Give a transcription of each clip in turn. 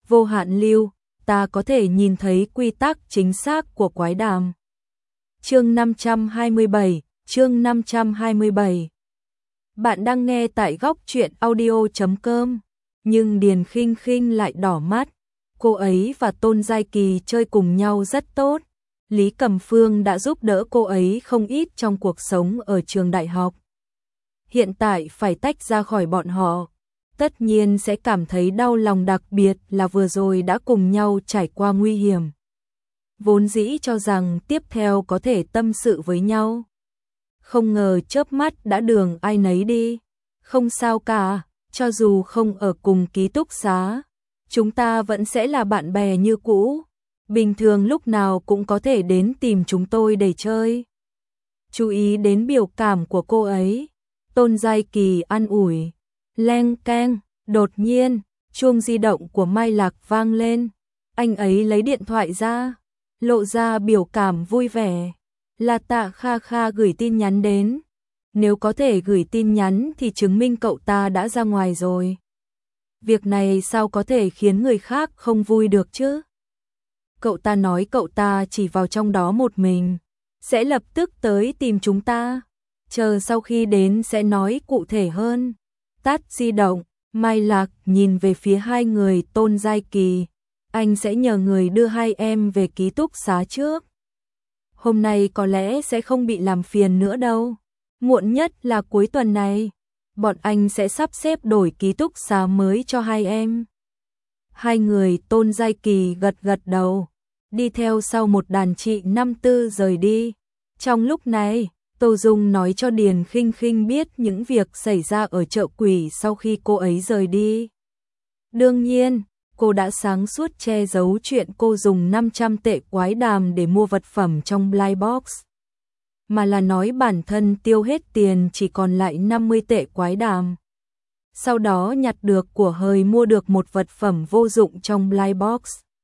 vô hạn lưu, ta có thể nhìn thấy quy tắc chính xác của quái đàm. Chương 527. Bạn đang nghe tại góc truyện audio.com, nhưng Điền Khinh Khinh lại đỏ mắt. Cô ấy và Tôn Giai Kỳ chơi cùng nhau rất tốt. Lý Cẩm Phương đã giúp đỡ cô ấy không ít trong cuộc sống ở trường đại học. Hiện tại phải tách ra khỏi bọn họ, tất nhiên sẽ cảm thấy đau lòng, đặc biệt là vừa rồi đã cùng nhau trải qua nguy hiểm. Vốn dĩ cho rằng tiếp theo có thể tâm sự với nhau. Không ngờ chớp mắt đã đường ai nấy đi. Không sao cả, cho dù không ở cùng ký túc xá, chúng ta vẫn sẽ là bạn bè như cũ. Bình thường lúc nào cũng có thể đến tìm chúng tôi để chơi. Chú ý đến biểu cảm của cô ấy, Tôn Giai Kỳ an ủi. Leng keng, đột nhiên, chuông di động của Mai Lạc vang lên. Anh ấy lấy điện thoại ra, lộ ra biểu cảm vui vẻ. Là Tạ Kha Kha gửi tin nhắn đến. Nếu có thể gửi tin nhắn thì chứng minh cậu ta đã ra ngoài rồi. Việc này sao có thể khiến người khác không vui được chứ? Cậu ta nói cậu ta chỉ vào trong đó một mình, sẽ lập tức tới tìm chúng ta. Chờ sau khi đến sẽ nói cụ thể hơn. Tắt di động, Mai Lạc nhìn về phía hai người Tôn Giai Kỳ. Anh sẽ nhờ người đưa hai em về ký túc xá trước. Hôm nay có lẽ sẽ không bị làm phiền nữa đâu. Muộn nhất là cuối tuần này, bọn anh sẽ sắp xếp đổi ký túc xá mới cho hai em. Hai người Tôn Giai Kỳ gật gật đầu, đi theo sau một đàn chị năm tư rời đi. Trong lúc này, Tô Dung nói cho Điền Khinh Khinh biết những việc xảy ra ở chợ quỷ sau khi cô ấy rời đi. Đương nhiên, cô đã sáng suốt che giấu chuyện cô dùng 500 tệ quái đàm để mua vật phẩm trong Blind Box, mà là nói bản thân tiêu hết tiền chỉ còn lại 50 tệ quái đàm. Sau đó nhặt được của hời mua được một vật phẩm vô dụng trong Blind Box.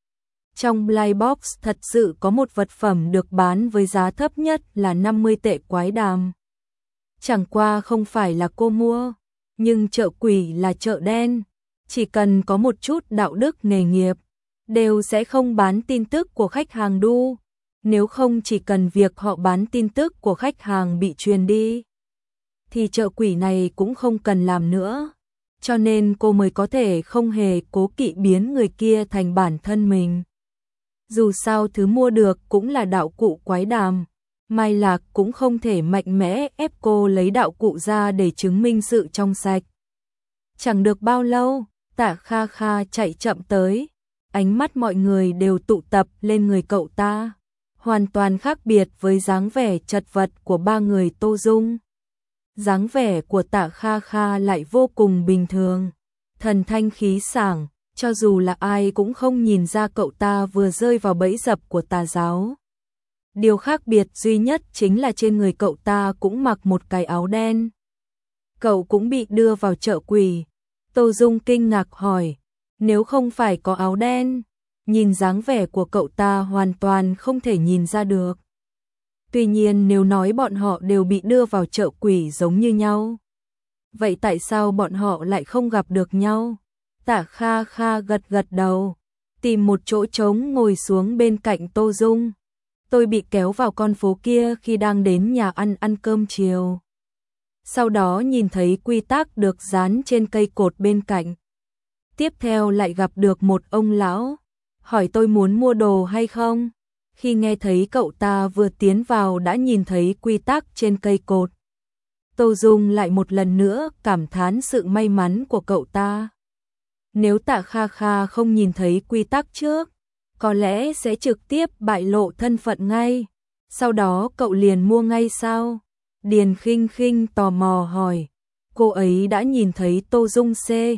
Trong Blind Box thật sự có một vật phẩm được bán với giá thấp nhất là 50 tệ quái đàm. Chẳng qua không phải là cô mua, nhưng chợ quỷ là chợ đen. Chỉ cần có một chút đạo đức nghề nghiệp, đều sẽ không bán tin tức của khách hàng đu. Nếu không chỉ cần việc họ bán tin tức của khách hàng bị truyền đi, thì chợ quỷ này cũng không cần làm nữa. Cho nên cô mới có thể không hề cố kỵ biến người kia thành bản thân mình. Dù sao thứ mua được cũng là đạo cụ quái đàm, Mai Lạc cũng không thể mạnh mẽ ép cô lấy đạo cụ ra để chứng minh sự trong sạch. Chẳng được bao lâu, Tạ Kha Kha chạy chậm tới, ánh mắt mọi người đều tụ tập lên người cậu ta, hoàn toàn khác biệt với dáng vẻ chật vật của ba người Tô Dung. Dáng vẻ của Tạ Kha Kha lại vô cùng bình thường, thần thanh khí sảng, cho dù là ai cũng không nhìn ra cậu ta vừa rơi vào bẫy dập của tà giáo. Điều khác biệt duy nhất chính là trên người cậu ta cũng mặc một cái áo đen. Cậu cũng bị đưa vào chợ quỷ. Tô Dung kinh ngạc hỏi, nếu không phải có áo đen, nhìn dáng vẻ của cậu ta hoàn toàn không thể nhìn ra được. Tuy nhiên nếu nói bọn họ đều bị đưa vào chợ quỷ giống như nhau, vậy tại sao bọn họ lại không gặp được nhau? Tạ Kha Kha gật gật đầu, tìm một chỗ trống ngồi xuống bên cạnh Tô Dung. Tôi bị kéo vào con phố kia khi đang đến nhà ăn cơm chiều. Sau đó nhìn thấy quy tắc được dán trên cây cột bên cạnh. Tiếp theo lại gặp được một ông lão, hỏi tôi muốn mua đồ hay không. Khi nghe thấy cậu ta vừa tiến vào đã nhìn thấy quy tắc trên cây cột, Tô Dung lại một lần nữa cảm thán sự may mắn của cậu ta. Nếu Tạ Kha Kha không nhìn thấy quy tắc trước, có lẽ sẽ trực tiếp bại lộ thân phận ngay. Sau đó cậu liền mua ngay sao? Điền Khinh Khinh tò mò hỏi. Cô ấy đã nhìn thấy Tô Dung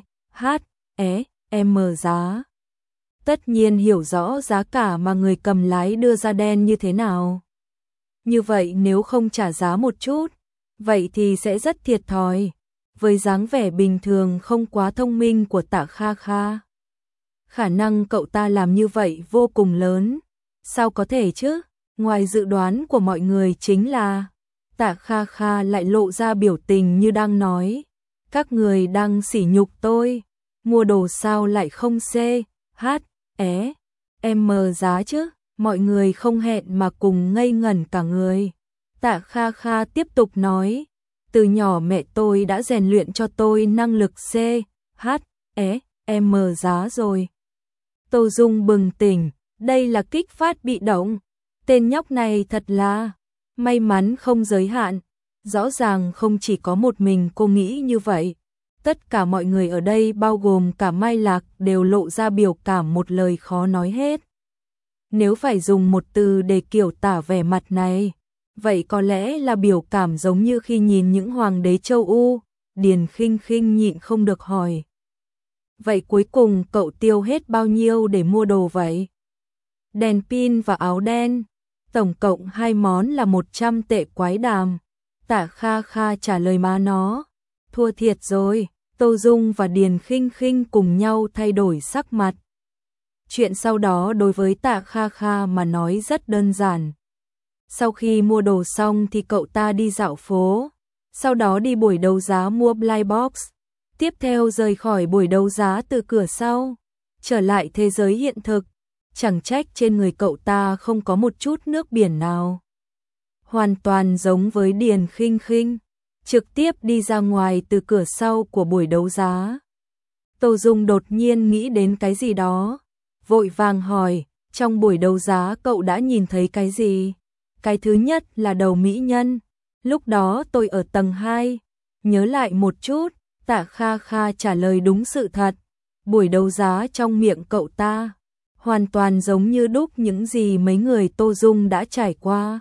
M giá. Tất nhiên hiểu rõ giá cả mà người cầm lái đưa ra đen như thế nào. Như vậy nếu không trả giá một chút, vậy thì sẽ rất thiệt thòi. Với dáng vẻ bình thường không quá thông minh của Tạ Kha Kha, khả năng cậu ta làm như vậy vô cùng lớn. Sao có thể chứ? Ngoài dự đoán của mọi người chính là Tạ Kha Kha lại lộ ra biểu tình như đang nói, các người đang sỉ nhục tôi, mua đồ sao lại không em mờ giá chứ, mọi người không hẹn mà cùng ngây ngẩn cả người. Tạ Kha Kha tiếp tục nói, từ nhỏ mẹ tôi đã rèn luyện cho tôi năng lực em giá rồi. Tô Dung bừng tỉnh, đây là kích phát bị động. Tên nhóc này thật là may mắn không giới hạn. Rõ ràng không chỉ có một mình cô nghĩ như vậy. Tất cả mọi người ở đây bao gồm cả Mai Lạc đều lộ ra biểu cảm một lời khó nói hết. Nếu phải dùng một từ để kiểu tả vẻ mặt này, vậy có lẽ là biểu cảm giống như khi nhìn những hoàng đế châu U. Điền Khinh Khinh nhịn không được hỏi. Vậy cuối cùng cậu tiêu hết bao nhiêu để mua đồ vậy? Đèn pin và áo đen, tổng cộng 2 món là 100 tệ quái đàm. Tạ Kha Kha trả lời má nó. Thua thiệt rồi. Tô Dung và Điền Khinh Khinh cùng nhau thay đổi sắc mặt. Chuyện sau đó đối với Tạ Kha Kha mà nói rất đơn giản. Sau khi mua đồ xong thì cậu ta đi dạo phố, sau đó đi buổi đấu giá mua Blind Box, tiếp theo rời khỏi buổi đấu giá từ cửa sau, trở lại thế giới hiện thực. Chẳng trách trên người cậu ta không có một chút nước biển nào. Hoàn toàn giống với Điền Khinh Khinh, trực tiếp đi ra ngoài từ cửa sau của buổi đấu giá. Tô Dung đột nhiên nghĩ đến cái gì đó, vội vàng hỏi, trong buổi đấu giá cậu đã nhìn thấy cái gì? Cái thứ nhất là đầu mỹ nhân, lúc đó tôi ở tầng 2, nhớ lại một chút. Tạ Kha Kha trả lời đúng sự thật, buổi đấu giá trong miệng cậu ta hoàn toàn giống như đúc những gì mấy người Tô Dung đã trải qua.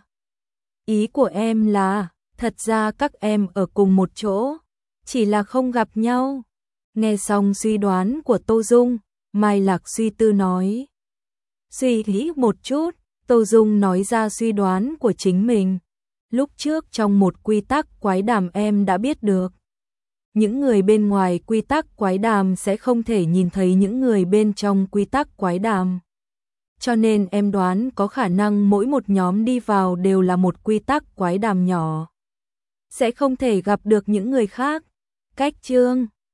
Ý của em là, thật ra các em ở cùng một chỗ, chỉ là không gặp nhau. Nghe xong suy đoán của Tô Dung, Mai Lạc suy tư nói. Suy nghĩ một chút, Tô Dung nói ra suy đoán của chính mình. Lúc trước trong một quy tắc quái đàm em đã biết được. Những người bên ngoài quy tắc quái đàm sẽ không thể nhìn thấy những người bên trong quy tắc quái đàm. Cho nên em đoán có khả năng mỗi một nhóm đi vào đều là một quy tắc quái đàm nhỏ. Sẽ không thể gặp được những người khác. Cách chương